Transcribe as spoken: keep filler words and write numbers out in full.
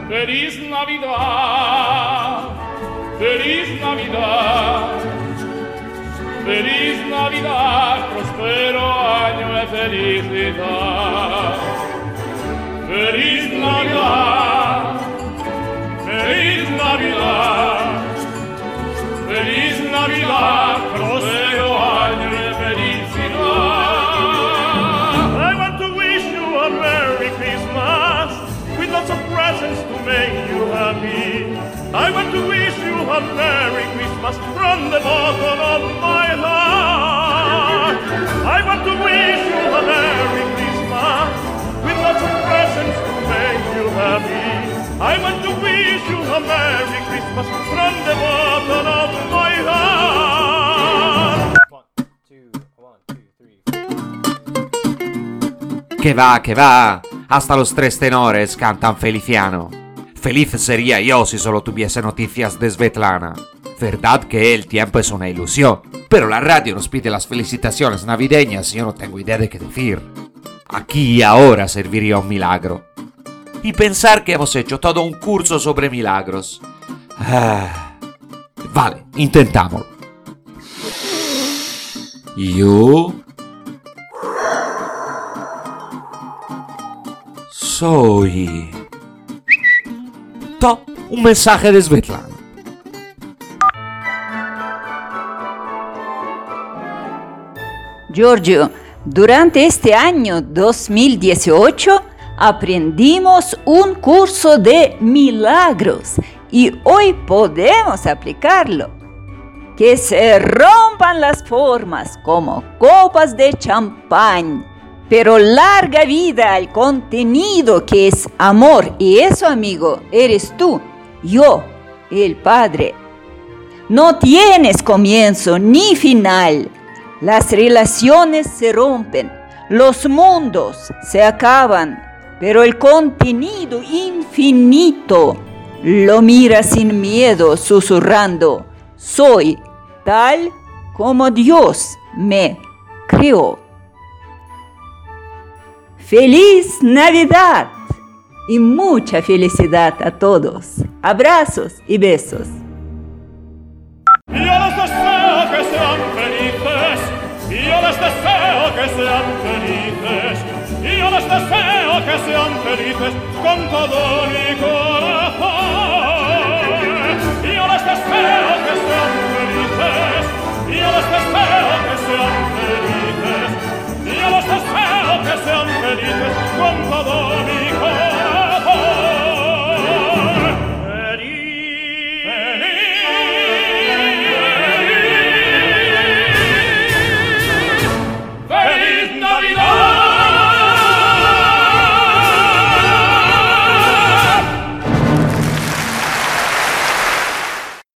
Feliz Navidad, feliz Navidad, feliz Navidad, prospero año de felicidad. Feliz Navidad, feliz Navidad, feliz Navidad, prospero año de felicidad. I want to wish you a Merry Christmas with lots of presents to make you happy. I want to wish you a Merry Christmas from the bottom of my heart. I want to wish you a Merry Christmas with lots of presents to make you happy. I want to wish you a Merry Christmas from the bottom of my heart. One, two, one, two, three. Que va, que va. Hasta los tres tenores cantan Feliciano. Feliz sería yo si solo tuviese noticias de Svetlana. Verdad que el tiempo es una ilusión, pero la radio nos pide las felicitaciones navideñas y yo no tengo idea de qué decir. Aquí y ahora serviría un milagro. Y pensar que hemos hecho todo un curso sobre milagros. Ah, vale, intentámoslo. Yo soy... To, un mensaje de Svetlana. Giorgio, durante este año dos mil dieciocho aprendimos un curso de milagros y hoy podemos aplicarlo. Que se rompan las formas como copas de champán, pero larga vida al contenido que es amor. Y eso, amigo, eres tú, yo, el Padre. No tienes comienzo ni final. Las relaciones se rompen, los mundos se acaban, pero el contenido infinito lo mira sin miedo, susurrando: soy tal como Dios me creó. ¡Feliz Navidad! Y mucha felicidad a todos. Abrazos y besos. Yo les deseo que sean felices, yo les deseo que sean felices, yo les deseo que sean felices con todo mi corazón. Yo les deseo que sean felices, yo les deseo que sean felices, yo les deseo que sean felices con todo mi